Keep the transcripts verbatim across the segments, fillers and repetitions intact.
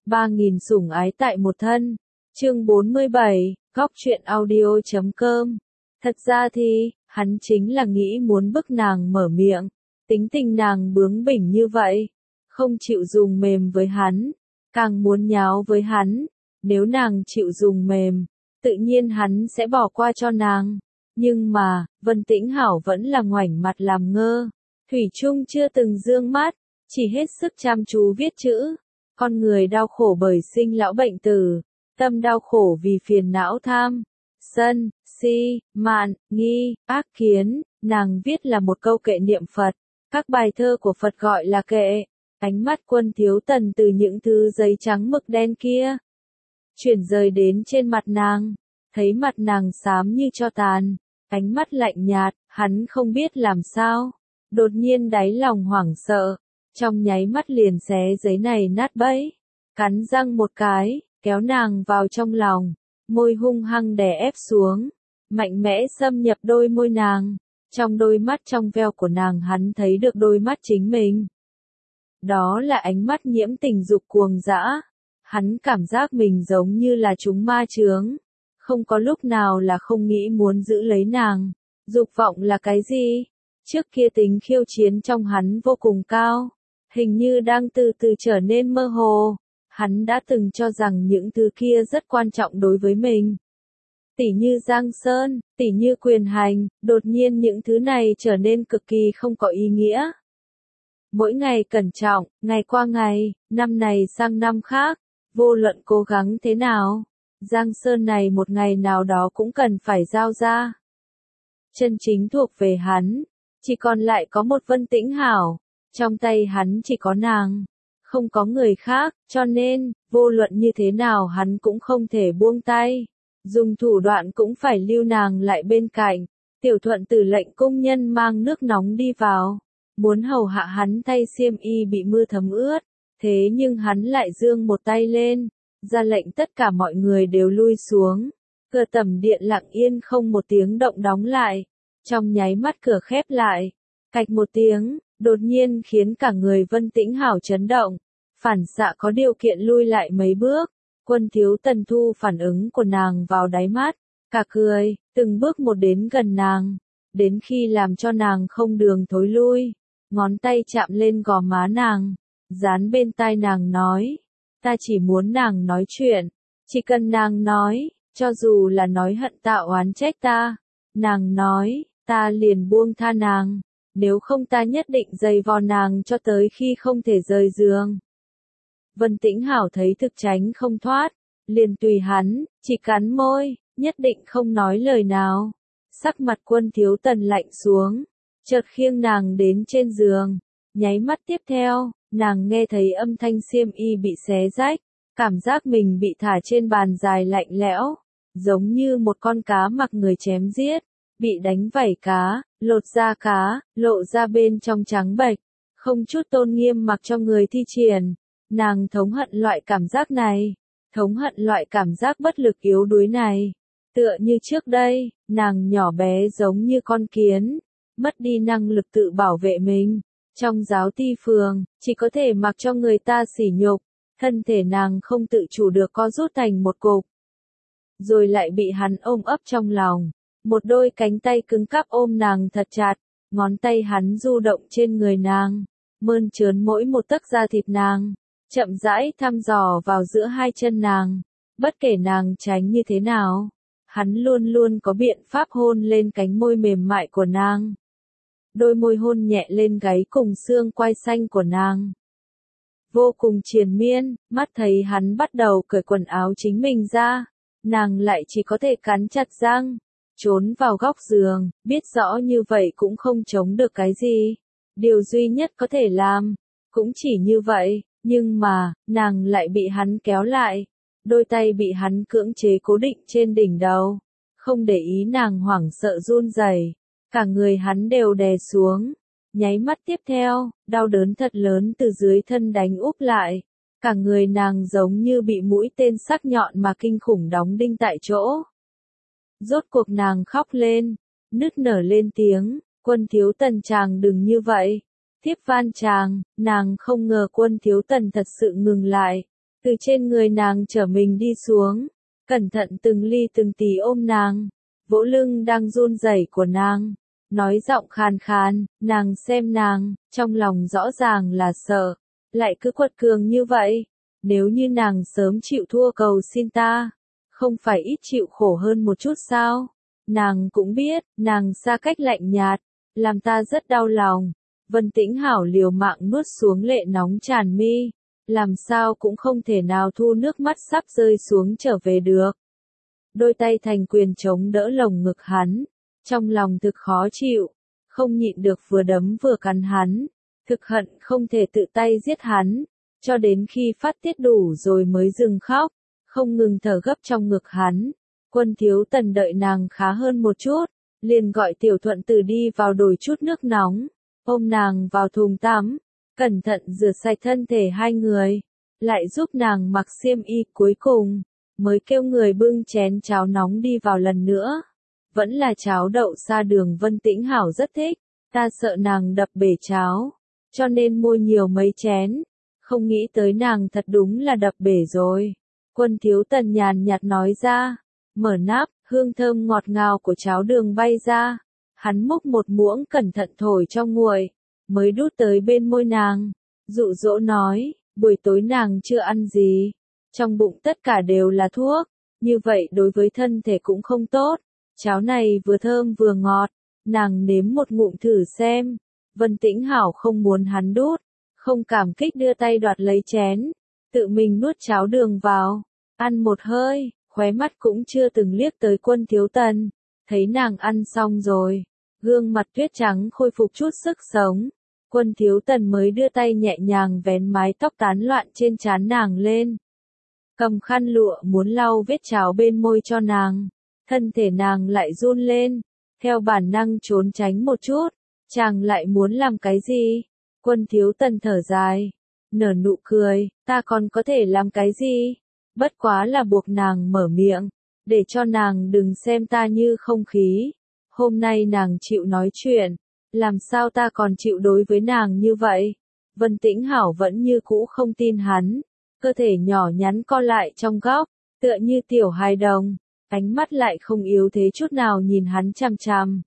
ba nghìn sủng ái tại một thân. Chương bốn mươi bảy, góc truyện audio chấm com. Thật ra thì, hắn chính là nghĩ muốn bức nàng mở miệng. Tính tình nàng bướng bỉnh như vậy, không chịu dùng mềm với hắn, càng muốn nháo với hắn. Nếu nàng chịu dùng mềm, tự nhiên hắn sẽ bỏ qua cho nàng. Nhưng mà, Vân Tĩnh Hảo vẫn là ngoảnh mặt làm ngơ. Thủy chung chưa từng dương mắt, chỉ hết sức chăm chú viết chữ. Con người đau khổ bởi sinh lão bệnh tử, tâm đau khổ vì phiền não tham, sân, si, mạn, nghi, ác kiến. Nàng viết là một câu kệ niệm Phật. Các bài thơ của Phật gọi là kệ. Ánh mắt Quân Thiếu Tần từ những thứ giấy trắng mực đen kia chuyển rời đến trên mặt nàng, thấy mặt nàng xám như tro tàn, ánh mắt lạnh nhạt. Hắn không biết làm sao, đột nhiên đáy lòng hoảng sợ, trong nháy mắt liền xé giấy này nát bấy, cắn răng một cái, kéo nàng vào trong lòng, môi hung hăng đè ép xuống, mạnh mẽ xâm nhập đôi môi nàng. Trong đôi mắt trong veo của nàng hắn thấy được đôi mắt chính mình. Đó là ánh mắt nhiễm tình dục cuồng dã. Hắn cảm giác mình giống như là chúng ma chướng. Không có lúc nào là không nghĩ muốn giữ lấy nàng. Dục vọng là cái gì? Trước kia tính khiêu chiến trong hắn vô cùng cao. Hình như đang từ từ trở nên mơ hồ. Hắn đã từng cho rằng những thứ kia rất quan trọng đối với mình. Tỉ như Giang Sơn, tỉ như quyền hành, đột nhiên những thứ này trở nên cực kỳ không có ý nghĩa. Mỗi ngày cẩn trọng, ngày qua ngày, năm này sang năm khác, vô luận cố gắng thế nào, Giang Sơn này một ngày nào đó cũng cần phải giao ra. Chân chính thuộc về hắn, chỉ còn lại có một Vân Tĩnh Hảo, trong tay hắn chỉ có nàng, không có người khác, cho nên, vô luận như thế nào hắn cũng không thể buông tay. Dùng thủ đoạn cũng phải lưu nàng lại bên cạnh. Tiểu Thuận Tử lệnh công nhân mang nước nóng đi vào, muốn hầu hạ hắn thay xiêm y bị mưa thấm ướt, thế nhưng hắn lại giương một tay lên, ra lệnh tất cả mọi người đều lui xuống. Cửa tẩm điện lặng yên không một tiếng động đóng lại, trong nháy mắt cửa khép lại, cạch một tiếng, đột nhiên khiến cả người Vân Tĩnh Hảo chấn động, phản xạ có điều kiện lui lại mấy bước. Quân Thiếu Tần thu phản ứng của nàng vào đáy mắt, cả cười, từng bước một đến gần nàng, đến khi làm cho nàng không đường thối lui, ngón tay chạm lên gò má nàng, dán bên tai nàng nói, ta chỉ muốn nàng nói chuyện, chỉ cần nàng nói, cho dù là nói hận tạo oán trách ta, nàng nói, ta liền buông tha nàng, nếu không ta nhất định giày vò nàng cho tới khi không thể rời giường. Vân Tĩnh Hảo thấy thực tránh không thoát, liền tùy hắn, chỉ cắn môi, nhất định không nói lời nào. Sắc mặt Quân Thiếu Tần lạnh xuống, chợt khiêng nàng đến trên giường, nháy mắt tiếp theo, nàng nghe thấy âm thanh xiêm y bị xé rách, cảm giác mình bị thả trên bàn dài lạnh lẽo, giống như một con cá mặc người chém giết, bị đánh vảy cá, lột da cá, lộ ra bên trong trắng bệch, không chút tôn nghiêm mặc cho người thi triển. Nàng thống hận loại cảm giác này, thống hận loại cảm giác bất lực yếu đuối này. Tựa như trước đây, nàng nhỏ bé giống như con kiến, mất đi năng lực tự bảo vệ mình. Trong giáo ti phường, chỉ có thể mặc cho người ta sỉ nhục, thân thể nàng không tự chủ được co rút thành một cục. Rồi lại bị hắn ôm ấp trong lòng, một đôi cánh tay cứng cáp ôm nàng thật chặt, ngón tay hắn du động trên người nàng, mơn trớn mỗi một tấc da thịt nàng. Chậm rãi thăm dò vào giữa hai chân nàng, bất kể nàng tránh như thế nào, hắn luôn luôn có biện pháp hôn lên cánh môi mềm mại của nàng. Đôi môi hôn nhẹ lên gáy cùng xương quai xanh của nàng. Vô cùng triền miên, mắt thấy hắn bắt đầu cởi quần áo chính mình ra, nàng lại chỉ có thể cắn chặt răng, trốn vào góc giường, biết rõ như vậy cũng không chống được cái gì. Điều duy nhất có thể làm, cũng chỉ như vậy. Nhưng mà, nàng lại bị hắn kéo lại, đôi tay bị hắn cưỡng chế cố định trên đỉnh đầu, không để ý nàng hoảng sợ run rẩy, cả người hắn đều đè xuống, nháy mắt tiếp theo, đau đớn thật lớn từ dưới thân đánh úp lại, cả người nàng giống như bị mũi tên sắc nhọn mà kinh khủng đóng đinh tại chỗ. Rốt cuộc nàng khóc lên, nức nở lên tiếng, Quân Thiếu Tần chàng đừng như vậy. Tiếp van chàng, nàng không ngờ Quân Thiếu Tần thật sự ngừng lại, từ trên người nàng trở mình đi xuống, cẩn thận từng ly từng tí ôm nàng, vỗ lưng đang run rẩy của nàng, nói giọng khàn khàn, nàng xem nàng, trong lòng rõ ràng là sợ, lại cứ quật cường như vậy, nếu như nàng sớm chịu thua cầu xin ta, không phải ít chịu khổ hơn một chút sao? Nàng cũng biết, nàng xa cách lạnh nhạt, làm ta rất đau lòng. Vân Tĩnh Hảo liều mạng nuốt xuống lệ nóng tràn mi, làm sao cũng không thể nào thu nước mắt sắp rơi xuống trở về được. Đôi tay thành quyền chống đỡ lồng ngực hắn, trong lòng thực khó chịu, không nhịn được vừa đấm vừa cắn hắn, thực hận không thể tự tay giết hắn, cho đến khi phát tiết đủ rồi mới dừng khóc, không ngừng thở gấp trong ngực hắn. Quân Thiếu Tần đợi nàng khá hơn một chút, liền gọi Tiểu Thuận Tử đi vào đổi chút nước nóng, ôm nàng vào thùng tắm, cẩn thận rửa sạch thân thể hai người, lại giúp nàng mặc xiêm y, cuối cùng mới kêu người bưng chén cháo nóng đi vào lần nữa. Vẫn là cháo đậu sa đường. Vân Tĩnh Hảo rất thích, ta sợ nàng đập bể cháo, cho nên mua nhiều mấy chén, không nghĩ tới nàng thật đúng là đập bể rồi. Quân Thiếu Tần nhàn nhạt nói ra, mở nắp, hương thơm ngọt ngào của cháo đường bay ra, hắn múc một muỗng cẩn thận thổi cho nguội, mới đút tới bên môi nàng, dụ dỗ nói, buổi tối nàng chưa ăn gì, trong bụng tất cả đều là thuốc, như vậy đối với thân thể cũng không tốt, cháo này vừa thơm vừa ngọt, nàng nếm một ngụm thử xem. Vân Tĩnh Hảo không muốn hắn đút, không cảm kích đưa tay đoạt lấy chén, tự mình nuốt cháo đường vào, ăn một hơi, khóe mắt cũng chưa từng liếc tới Quân Thiếu Tần, thấy nàng ăn xong rồi, gương mặt tuyết trắng khôi phục chút sức sống, Quân Thiếu Tần mới đưa tay nhẹ nhàng vén mái tóc tán loạn trên trán nàng lên, cầm khăn lụa muốn lau vết cháo bên môi cho nàng, thân thể nàng lại run lên, theo bản năng trốn tránh một chút, chàng lại muốn làm cái gì? Quân Thiếu Tần thở dài, nở nụ cười, ta còn có thể làm cái gì? Bất quá là buộc nàng mở miệng, để cho nàng đừng xem ta như không khí. Hôm nay nàng chịu nói chuyện, làm sao ta còn chịu đối với nàng như vậy? Vân Tĩnh Hảo vẫn như cũ không tin hắn, cơ thể nhỏ nhắn co lại trong góc, tựa như tiểu hài đồng, ánh mắt lại không yếu thế chút nào nhìn hắn chằm chằm.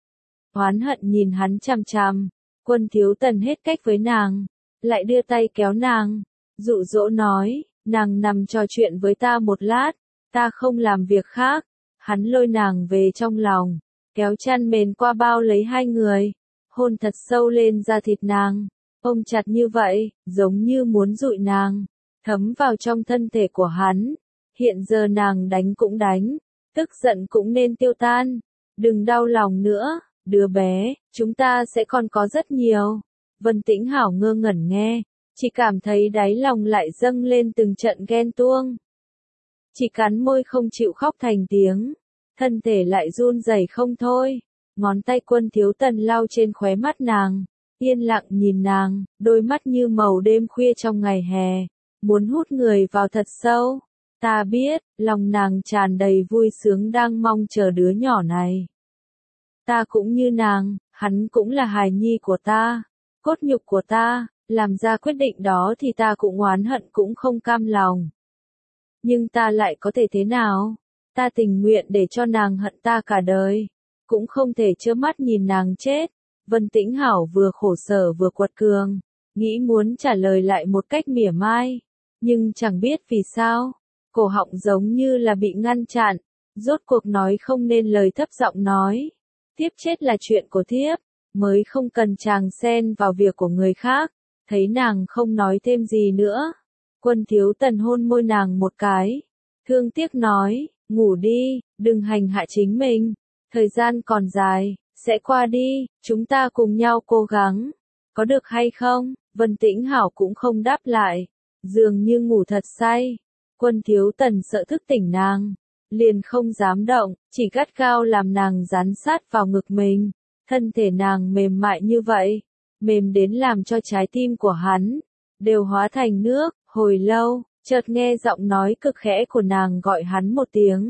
Oán hận nhìn hắn chằm chằm, Quân Thiếu Tần hết cách với nàng, lại đưa tay kéo nàng, dụ dỗ nói, nàng nằm trò chuyện với ta một lát, ta không làm việc khác. Hắn lôi nàng về trong lòng, kéo chăn mền qua bao lấy hai người, hôn thật sâu lên da thịt nàng, ôm chặt như vậy, giống như muốn dụi nàng, thấm vào trong thân thể của hắn. Hiện giờ nàng đánh cũng đánh, tức giận cũng nên tiêu tan, đừng đau lòng nữa. Đứa bé, chúng ta sẽ còn có rất nhiều. Vân Tĩnh Hảo ngơ ngẩn nghe, chỉ cảm thấy đáy lòng lại dâng lên từng trận ghen tuông. Chỉ cắn môi không chịu khóc thành tiếng, thân thể lại run rẩy không thôi. Ngón tay Quân Thiếu Tần lau trên khóe mắt nàng, yên lặng nhìn nàng, đôi mắt như màu đêm khuya trong ngày hè, muốn hút người vào thật sâu. Ta biết, lòng nàng tràn đầy vui sướng đang mong chờ đứa nhỏ này. Ta cũng như nàng, hắn cũng là hài nhi của ta, cốt nhục của ta, làm ra quyết định đó thì ta cũng oán hận cũng không cam lòng. Nhưng ta lại có thể thế nào? Ta tình nguyện để cho nàng hận ta cả đời, cũng không thể trơ mắt nhìn nàng chết. Vân Tĩnh Hảo vừa khổ sở vừa quật cường, nghĩ muốn trả lời lại một cách mỉa mai, nhưng chẳng biết vì sao, cổ họng giống như là bị ngăn chặn, rốt cuộc nói không nên lời, thấp giọng nói. Thiếp chết là chuyện của thiếp, mới không cần chàng xen vào việc của người khác. Thấy nàng không nói thêm gì nữa, Quân Thiếu Tần hôn môi nàng một cái, thương tiếc nói, ngủ đi, đừng hành hạ chính mình, thời gian còn dài, sẽ qua đi, chúng ta cùng nhau cố gắng, có được hay không? Vân Tĩnh Hảo cũng không đáp lại, dường như ngủ thật say. Quân Thiếu Tần sợ thức tỉnh nàng, liền không dám động, chỉ gắt gao làm nàng dán sát vào ngực mình, thân thể nàng mềm mại như vậy, mềm đến làm cho trái tim của hắn đều hóa thành nước. Hồi lâu, chợt nghe giọng nói cực khẽ của nàng gọi hắn một tiếng.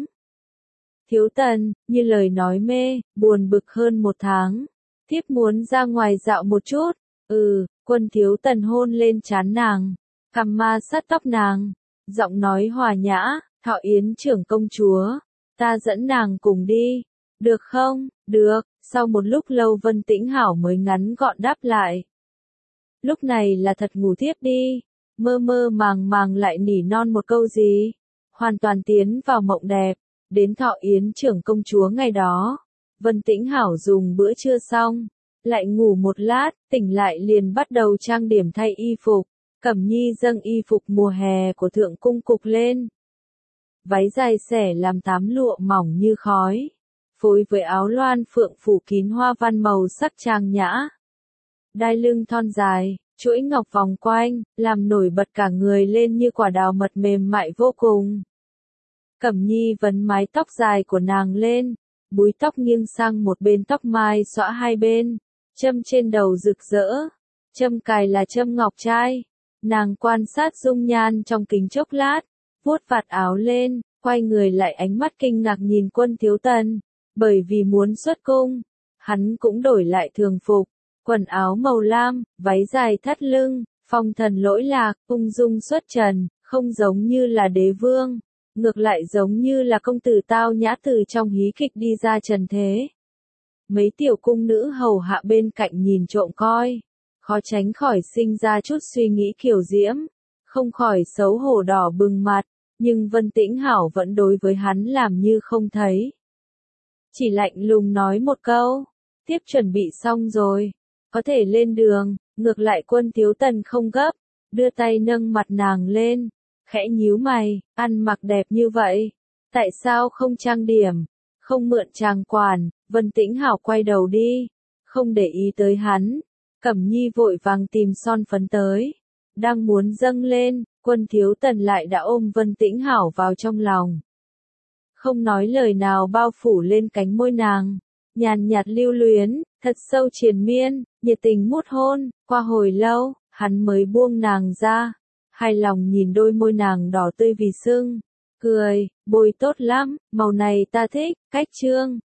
Thiếu Tần, như lời nói mê, buồn bực hơn một tháng, thiếp muốn ra ngoài dạo một chút. Ừ, Quân Thiếu Tần hôn lên trán nàng, cằm ma sát tóc nàng, Giọng nói hòa nhã, Thọ Yến trưởng công chúa, ta dẫn nàng cùng đi, được không? Được, sau một lúc lâu Vân Tĩnh Hảo mới ngắn gọn đáp lại. Lúc này là thật ngủ thiếp đi, mơ mơ màng màng lại nỉ non một câu gì, hoàn toàn tiến vào mộng đẹp, đến Thọ Yến trưởng công chúa ngày đó. Vân Tĩnh Hảo dùng bữa trưa xong, lại ngủ một lát, tỉnh lại liền bắt đầu trang điểm thay y phục. Cẩm Nhi dâng y phục mùa hè của thượng cung cục lên. Váy dài xẻ làm tám lụa mỏng như khói, phối với áo loan phượng phủ kín hoa văn màu sắc trang nhã. Đai lưng thon dài, chuỗi ngọc vòng quanh, làm nổi bật cả người lên như quả đào mật mềm mại vô cùng. Cẩm Nhi vấn mái tóc dài của nàng lên, búi tóc nghiêng sang một bên, tóc mai xõa hai bên, châm trên đầu rực rỡ, châm cài là châm ngọc trai. Nàng quan sát dung nhan trong kính chốc lát, vuốt vạt áo lên, quay người lại ánh mắt kinh ngạc nhìn Quân Thiếu Tần, bởi vì muốn xuất cung, hắn cũng đổi lại thường phục, quần áo màu lam, váy dài thắt lưng, phong thần lỗi lạc, ung dung xuất trần, không giống như là đế vương, ngược lại giống như là công tử tao nhã từ trong hí kịch đi ra trần thế. Mấy tiểu cung nữ hầu hạ bên cạnh nhìn trộm coi, khó tránh khỏi sinh ra chút suy nghĩ kiều diễm, không khỏi xấu hổ đỏ bừng mặt, nhưng Vân Tĩnh Hảo vẫn đối với hắn làm như không thấy. Chỉ lạnh lùng nói một câu, tiếp chuẩn bị xong rồi, có thể lên đường. Ngược lại Quân Thiếu Tần không gấp, đưa tay nâng mặt nàng lên, khẽ nhíu mày, ăn mặc đẹp như vậy, tại sao không trang điểm, không mượn trang quản. Vân Tĩnh Hảo quay đầu đi, không để ý tới hắn. Cẩm Nhi vội vàng tìm son phấn tới, đang muốn dâng lên, Quân Thiếu Tần lại đã ôm Vân Tĩnh Hảo vào trong lòng. Không nói lời nào bao phủ lên cánh môi nàng, nhàn nhạt lưu luyến, thật sâu triền miên, nhiệt tình mút hôn, qua hồi lâu, hắn mới buông nàng ra, hài lòng nhìn đôi môi nàng đỏ tươi vì sưng, cười, bôi tốt lắm, màu này ta thích, cách trương.